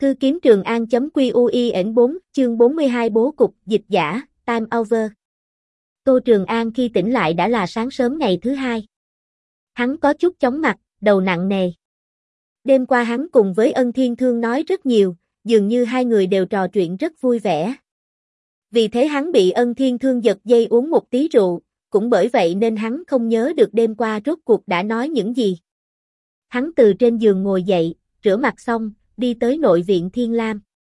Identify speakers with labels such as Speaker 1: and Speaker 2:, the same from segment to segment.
Speaker 1: Thư kiếm Trường An.QUIN4, chương 42 bố cục, dịch giả, time over. Tô Trường An khi tỉnh lại đã là sáng sớm ngày thứ hai. Hắn có chút chóng mặt, đầu nặng nề. Đêm qua hắn cùng với Ân Thiên Thương nói rất nhiều, dường như hai người đều trò chuyện rất vui vẻ. Vì thế hắn bị Ân Thiên Thương giật dây uống một tí rượu, cũng bởi vậy nên hắn không nhớ được đêm qua rốt cuộc đã nói những gì. Hắn từ trên giường ngồi dậy, rửa mặt xong, đi tới nội viện Thiên Lam.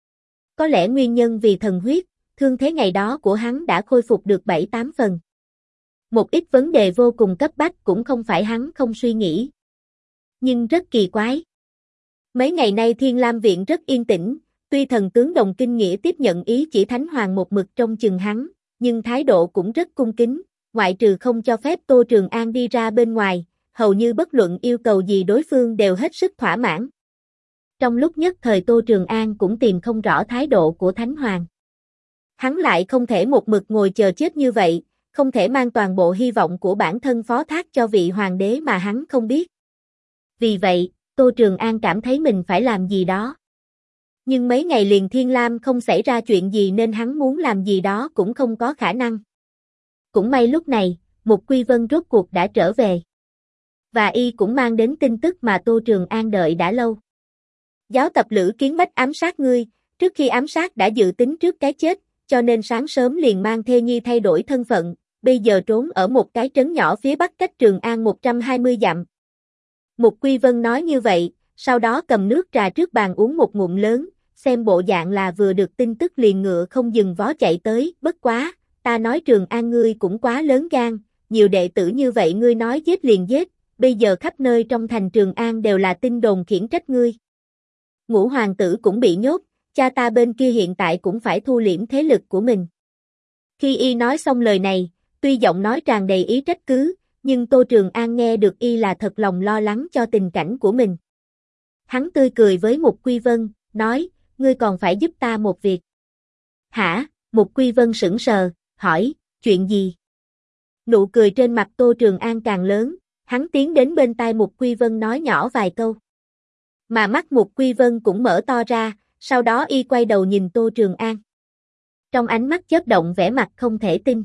Speaker 1: Có lẽ nguyên nhân vì thần huyết, thương thế ngày đó của hắn đã khôi phục được 7-8 phần. Một ít vấn đề vô cùng cấp bách cũng không phải hắn không suy nghĩ. Nhưng rất kỳ quái. Mấy ngày nay Thiên Lam viện rất yên tĩnh, tuy thần tướng Đồng Kinh Nghĩa tiếp nhận ý chỉ Thánh Hoàng một mực trông chừng hắn, nhưng thái độ cũng rất cung kính, ngoại trừ không cho phép Tô Trường An đi ra bên ngoài, hầu như bất luận yêu cầu gì đối phương đều hết sức thỏa mãn. Trong lúc nhất thời Tô Trường An cũng tìm không rõ thái độ của Thánh Hoàng. Hắn lại không thể một mực ngồi chờ chết như vậy, không thể mang toàn bộ hy vọng của bản thân phó thác cho vị hoàng đế mà hắn không biết. Vì vậy, Tô Trường An cảm thấy mình phải làm gì đó. Nhưng mấy ngày liền Thiên Lam không xảy ra chuyện gì nên hắn muốn làm gì đó cũng không có khả năng. Cũng may lúc này, Mục Quy Vân rốt cuộc đã trở về. Và y cũng mang đến tin tức mà Tô Trường An đợi đã lâu. Giáo tập Lữ Kiến Bách ám sát ngươi, trước khi ám sát đã dự tính trước cái chết, cho nên sáng sớm liền mang thê nhi thay đổi thân phận, bây giờ trốn ở một cái trấn nhỏ phía bắc cách Trường An 120 dặm. Mục Quy Vân nói như vậy, sau đó cầm nước trà trước bàn uống một ngụm lớn, xem bộ dạng là vừa được tin tức liền ngựa không dừng vó chạy tới, bất quá, ta nói Trường An ngươi cũng quá lớn gan, nhiều đệ tử như vậy ngươi nói giết liền giết, bây giờ khắp nơi trong thành Trường An đều là tin đồn khiển trách ngươi. Ngũ hoàng tử cũng bị nhốt, cha ta bên kia hiện tại cũng phải thu liễm thế lực của mình. Khi y nói xong lời này, tuy giọng nói tràn đầy ý trách cứ, nhưng Tô Trường An nghe được y là thật lòng lo lắng cho tình cảnh của mình. Hắn tươi cười với Mục Quy Vân, nói, ngươi còn phải giúp ta một việc. Hả? Mục Quy Vân sững sờ, hỏi, chuyện gì? Nụ cười trên mặt Tô Trường An càng lớn, hắn tiến đến bên tai Mục Quy Vân nói nhỏ vài câu. Mà mắt Mục Quy Vân cũng mở to ra, sau đó y quay đầu nhìn Tô Trường An. Trong ánh mắt chớp động vẻ mặt không thể tin.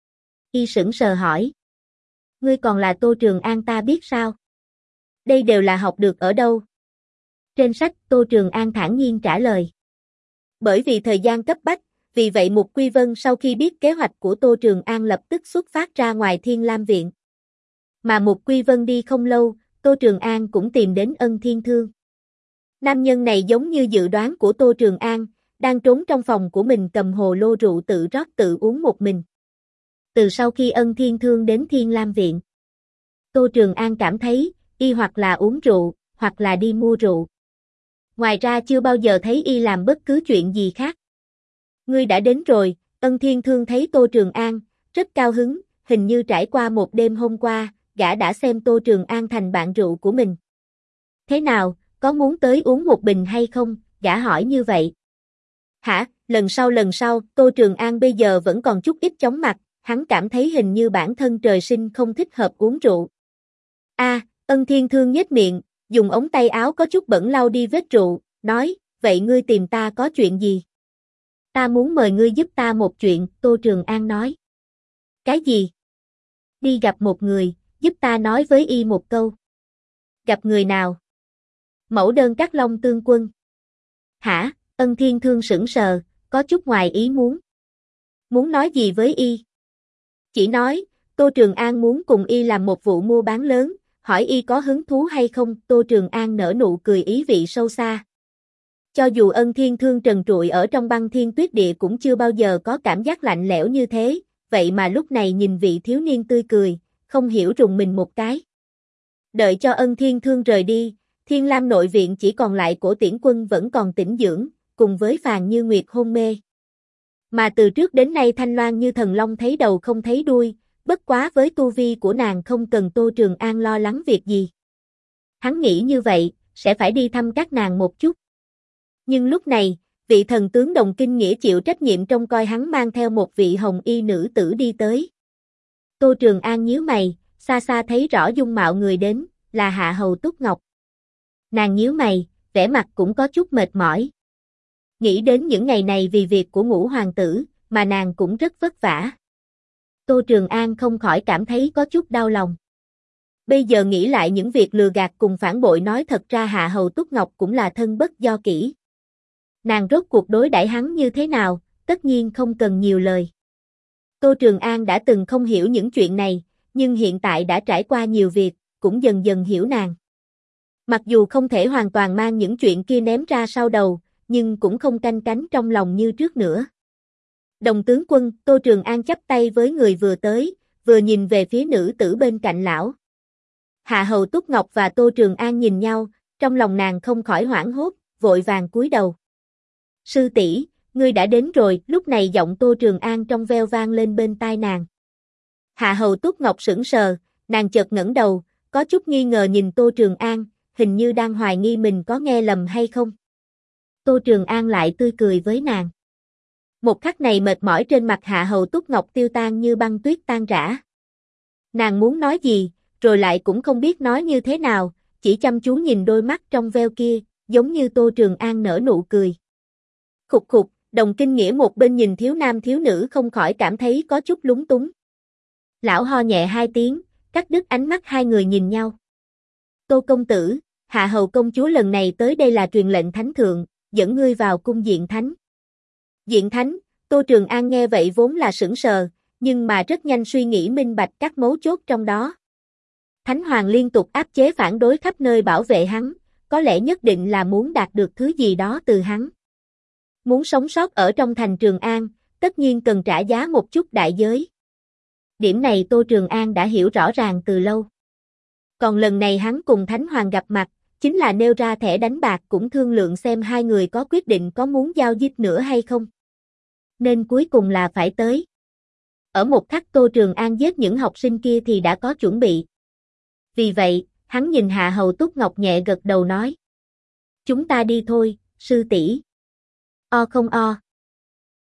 Speaker 1: Y sững sờ hỏi. Ngươi còn là Tô Trường An ta biết sao? Đây đều là học được ở đâu? Trên sách Tô Trường An thản nhiên trả lời. Bởi vì thời gian cấp bách, vì vậy Mục Quy Vân sau khi biết kế hoạch của Tô Trường An lập tức xuất phát ra ngoài Thiên Lam viện. Mà Mục Quy Vân đi không lâu, Tô Trường An cũng tìm đến Ân Thiên Thương. Nam nhân này giống như dự đoán của Tô Trường An, đang trốn trong phòng của mình cầm hồ lô rượu tự rót tự uống một mình. Từ sau khi Ân Thiên Thương đến Thiên Lam viện, Tô Trường An cảm thấy, y hoặc là uống rượu, hoặc là đi mua rượu. Ngoài ra chưa bao giờ thấy y làm bất cứ chuyện gì khác. Ngươi đã đến rồi, Ân Thiên Thương thấy Tô Trường An, rất cao hứng, hình như trải qua một đêm hôm qua, gã đã xem Tô Trường An thành bạn rượu của mình. Thế nào, có muốn tới uống một bình hay không? Gã hỏi như vậy. Hả, lần sau, Tô Trường An bây giờ vẫn còn chút ít chóng mặt, hắn cảm thấy hình như bản thân trời sinh không thích hợp uống rượu. Ân Thiên Thương nhếch miệng, dùng ống tay áo có chút bẩn lau đi vết rượu, nói, vậy ngươi tìm ta có chuyện gì? Ta muốn mời ngươi giúp ta một chuyện, Tô Trường An nói. Cái gì? Đi gặp một người, giúp ta nói với y một câu. Gặp người nào? Mẫu đơn Cát Long Tương Quân. Hả? Ân Thiên Thương sững sờ, có chút ngoài ý muốn. Muốn nói gì với y? Chỉ nói, Tô Trường An muốn cùng y làm một vụ mua bán lớn, hỏi y có hứng thú hay không, Tô Trường An nở nụ cười ý vị sâu xa. Cho dù Ân Thiên Thương trần trụi ở trong băng thiên tuyết địa cũng chưa bao giờ có cảm giác lạnh lẽo như thế, vậy mà lúc này nhìn vị thiếu niên tươi cười, không hiểu rùng mình một cái. Đợi cho Ân Thiên Thương rời đi, Thiên Lam nội viện chỉ còn lại Cổ Tiễn Quân vẫn còn tĩnh dưỡng, cùng với Phàn Như Nguyệt hôn mê. Mà từ trước đến nay Thanh Loan như thần long thấy đầu không thấy đuôi, bất quá với tu vi của nàng không cần Tô Trường An lo lắng việc gì. Hắn nghĩ như vậy, sẽ phải đi thăm các nàng một chút. Nhưng lúc này, vị thần tướng Đồng Kinh Nghĩa chịu trách nhiệm trông coi hắn mang theo một vị hồng y nữ tử đi tới. Tô Trường An nhíu mày, xa xa thấy rõ dung mạo người đến, là Hạ Hầu Túc Ngọc. Nàng nhíu mày, vẻ mặt cũng có chút mệt mỏi. nghĩ đến những ngày này vì việc của Ngũ hoàng tử, mà nàng cũng rất vất vả. Tô Trường An không khỏi cảm thấy có chút đau lòng. Bây giờ nghĩ lại những việc lừa gạt cùng phản bội nói thật ra Hạ Hầu Túc Ngọc cũng là thân bất do kỹ. Nàng rốt cuộc đối đãi hắn như thế nào, tất nhiên không cần nhiều lời. Tô Trường An đã từng không hiểu những chuyện này, nhưng hiện tại đã trải qua nhiều việc, cũng dần dần hiểu nàng. Mặc dù không thể hoàn toàn mang những chuyện kia ném ra sau đầu, nhưng cũng không canh cánh trong lòng như trước nữa. Đồng tướng quân, Tô Trường An chắp tay với người vừa tới, vừa nhìn về phía nữ tử bên cạnh lão. Hạ Hầu Túc Ngọc và Tô Trường An nhìn nhau, trong lòng nàng không khỏi hoảng hốt, vội vàng cúi đầu. Sư tỷ, ngươi đã đến rồi, lúc này giọng Tô Trường An trong veo vang lên bên tai nàng. Hạ Hầu Túc Ngọc sững sờ, nàng chợt ngẩng đầu, có chút nghi ngờ nhìn Tô Trường An, hình như đang hoài nghi mình có nghe lầm hay không. Tô Trường An lại tươi cười với nàng. Một khắc này mệt mỏi trên mặt Hạ Hầu Túc Ngọc tiêu tan như băng tuyết tan rã. Nàng muốn nói gì, rồi lại cũng không biết nói như thế nào, chỉ chăm chú nhìn đôi mắt trong veo kia, giống như Tô Trường An nở nụ cười. Khục khục, Đồng Kinh Nghĩa một bên nhìn thiếu nam thiếu nữ không khỏi cảm thấy có chút lúng túng. Lão ho nhẹ hai tiếng, cắt đứt ánh mắt hai người nhìn nhau. Tô công tử, Hạ Hầu công chúa lần này tới đây là truyền lệnh thánh thượng, dẫn ngươi vào cung diện thánh. Diện thánh, Tô Trường An nghe vậy vốn là sững sờ, nhưng mà rất nhanh suy nghĩ minh bạch các mấu chốt trong đó. Thánh Hoàng liên tục áp chế phản đối khắp nơi bảo vệ hắn, có lẽ nhất định là muốn đạt được thứ gì đó từ hắn. Muốn sống sót ở trong thành Trường An, tất nhiên cần trả giá một chút đại giới. Điểm này Tô Trường An đã hiểu rõ ràng từ lâu. Còn lần này hắn cùng Thánh Hoàng gặp mặt, chính là nêu ra thẻ đánh bạc cũng thương lượng xem hai người có quyết định có muốn giao dịch nữa hay không. Nên cuối cùng là phải tới. Ở một khắc Tô Trường An giết những học sinh kia thì đã có chuẩn bị. Vì vậy, hắn nhìn Hạ Hầu Túc Ngọc nhẹ gật đầu nói. Chúng ta đi thôi, sư tỷ. O không o.